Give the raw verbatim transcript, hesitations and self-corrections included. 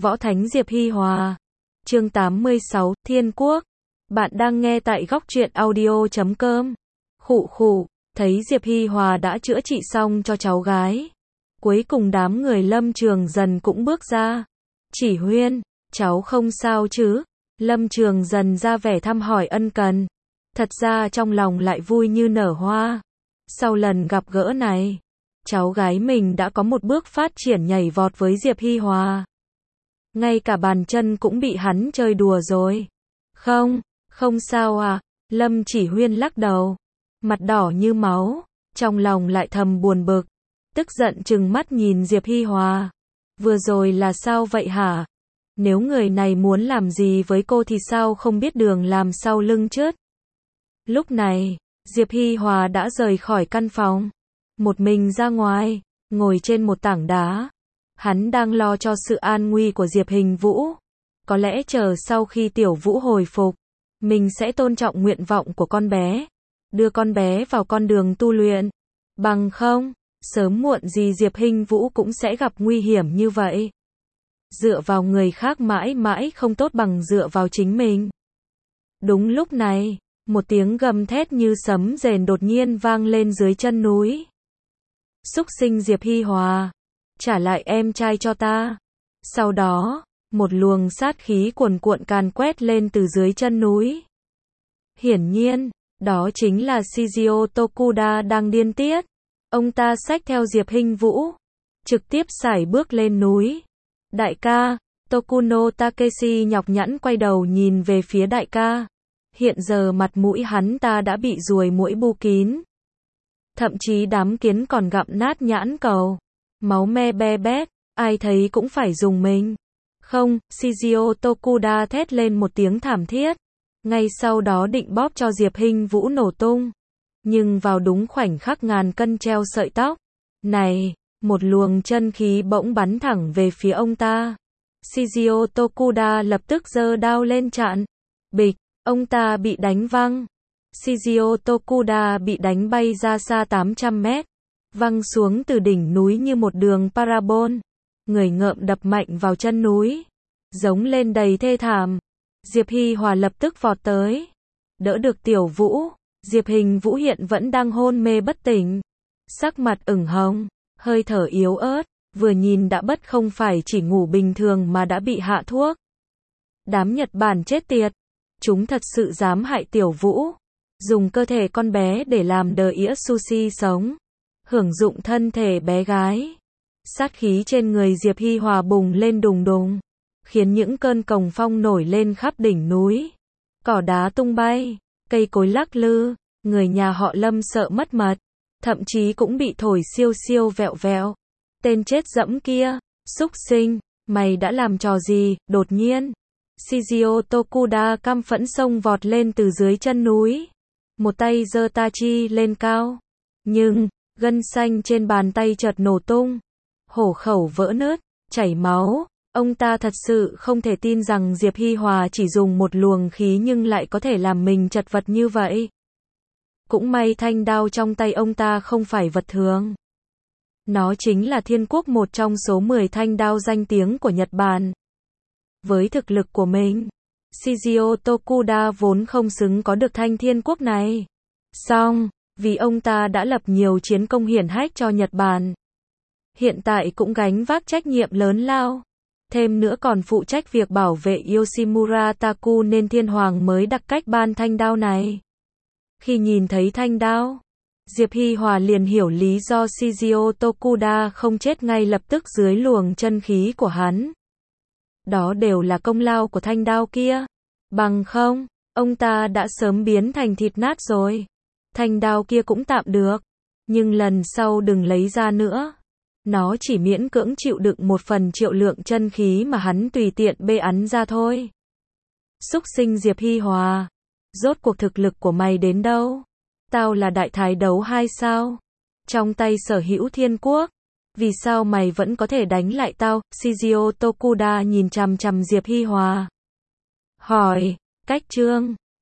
Võ Thánh Diệp Hi Hòa. Chương tám mươi sáu, Thiên Quốc. Bạn đang nghe tại góc truyện audio chấm com. Khụ khụ, thấy Diệp Hi Hòa đã chữa trị xong cho cháu gái. Cuối cùng đám người Lâm Trường Dần cũng bước ra. Chỉ Huyên, cháu không sao chứ? Lâm Trường Dần ra vẻ thăm hỏi ân cần. Thật ra trong lòng lại vui như nở hoa. Sau lần gặp gỡ này, cháu gái mình đã có một bước phát triển nhảy vọt với Diệp Hi Hòa. Ngay cả bàn chân cũng bị hắn chơi đùa rồi. Không, không sao à, Lâm Chỉ Huyên lắc đầu. Mặt đỏ như máu, trong lòng lại thầm buồn bực. Tức giận trừng mắt nhìn Diệp Hi Hòa. Vừa rồi là sao vậy hả? Nếu người này muốn làm gì với cô thì sao không biết đường làm sau lưng chứ? Lúc này, Diệp Hi Hòa đã rời khỏi căn phòng. Một mình ra ngoài, ngồi trên một tảng đá. Hắn đang lo cho sự an nguy của Diệp Hình Vũ. Có lẽ chờ sau khi Tiểu Vũ hồi phục, mình sẽ tôn trọng nguyện vọng của con bé. Đưa con bé vào con đường tu luyện. Bằng không, sớm muộn gì Diệp Hình Vũ cũng sẽ gặp nguy hiểm như vậy. Dựa vào người khác mãi mãi không tốt bằng dựa vào chính mình. Đúng lúc này, một tiếng gầm thét như sấm rền đột nhiên vang lên dưới chân núi. Súc sinh Diệp Hi Hòa, trả lại em trai cho ta. Sau đó, một luồng sát khí cuồn cuộn càn quét lên từ dưới chân núi. Hiển nhiên, đó chính là Shizio Tokuda đang điên tiết. Ông ta xách theo Diệp Hình Vũ, trực tiếp sải bước lên núi. Đại ca, Tokuno Takeshi nhọc nhãn quay đầu nhìn về phía đại ca. Hiện giờ mặt mũi hắn ta đã bị ruồi muỗi bu kín. Thậm chí đám kiến còn gặm nát nhãn cầu. Máu me be bét, ai thấy cũng phải dùng mình. Không, Shizio Tokuda thét lên một tiếng thảm thiết. Ngay sau đó định bóp cho Diệp Hình Vũ nổ tung. Nhưng vào đúng khoảnh khắc ngàn cân treo sợi tóc. Này, một luồng chân khí bỗng bắn thẳng về phía ông ta. Shizio Tokuda lập tức giơ đao lên chặn. Bịch, ông ta bị đánh văng. Shizio Tokuda bị đánh bay ra xa tám trăm mét. Văng xuống từ đỉnh núi như một đường parabol. Người ngợm đập mạnh vào chân núi. Giống lên đầy thê thảm. Diệp Hi Hòa lập tức vọt tới. Đỡ được Tiểu Vũ. Diệp Hình Vũ hiện vẫn đang hôn mê bất tỉnh. Sắc mặt ửng hồng, hơi thở yếu ớt. Vừa nhìn đã bất không phải chỉ ngủ bình thường mà đã bị hạ thuốc. Đám Nhật Bản chết tiệt. Chúng thật sự dám hại Tiểu Vũ. Dùng cơ thể con bé để làm đờ ĩa sushi sống. Hưởng dụng thân thể bé gái. Sát khí trên người Diệp Hi Hòa bùng lên đùng đùng. Khiến những cơn cồng phong nổi lên khắp đỉnh núi. Cỏ đá tung bay, cây cối lắc lư. Người nhà họ Lâm sợ mất mật. Thậm chí cũng bị thổi siêu siêu vẹo vẹo. Tên chết dẫm kia, xúc sinh, mày đã làm trò gì? Đột nhiên, Shizio Tokuda căm phẫn xông vọt lên từ dưới chân núi. Một tay giơ tachi lên cao. Nhưng, gân xanh trên bàn tay chợt nổ tung. Hổ khẩu vỡ nứt, chảy máu. Ông ta thật sự không thể tin rằng Diệp Hi Hòa chỉ dùng một luồng khí nhưng lại có thể làm mình chật vật như vậy. Cũng may thanh đao trong tay ông ta không phải vật thường. Nó chính là Thiên Quốc, một trong số mười thanh đao danh tiếng của Nhật Bản. Với thực lực của mình, Shizio Tokuda vốn không xứng có được thanh Thiên Quốc này. Song, vì ông ta đã lập nhiều chiến công hiển hách cho Nhật Bản. Hiện tại cũng gánh vác trách nhiệm lớn lao. Thêm nữa còn phụ trách việc bảo vệ Yoshimura Taku nên Thiên Hoàng mới đặc cách ban thanh đao này. Khi nhìn thấy thanh đao, Diệp Hi Hòa liền hiểu lý do Shizio Tokuda không chết ngay lập tức dưới luồng chân khí của hắn. Đó đều là công lao của thanh đao kia. Bằng không, ông ta đã sớm biến thành thịt nát rồi. Thanh đao kia cũng tạm được. Nhưng lần sau đừng lấy ra nữa. Nó chỉ miễn cưỡng chịu đựng một phần triệu lượng chân khí mà hắn tùy tiện bê ắn ra thôi. Xúc sinh Diệp Hi Hòa. Rốt cuộc thực lực của mày đến đâu? Tao là đại thái đấu hay sao? Trong tay sở hữu Thiên Quốc. Vì sao mày vẫn có thể đánh lại tao? Shizio Tokuda nhìn chằm chằm Diệp Hi Hòa. Hỏi, cách chương.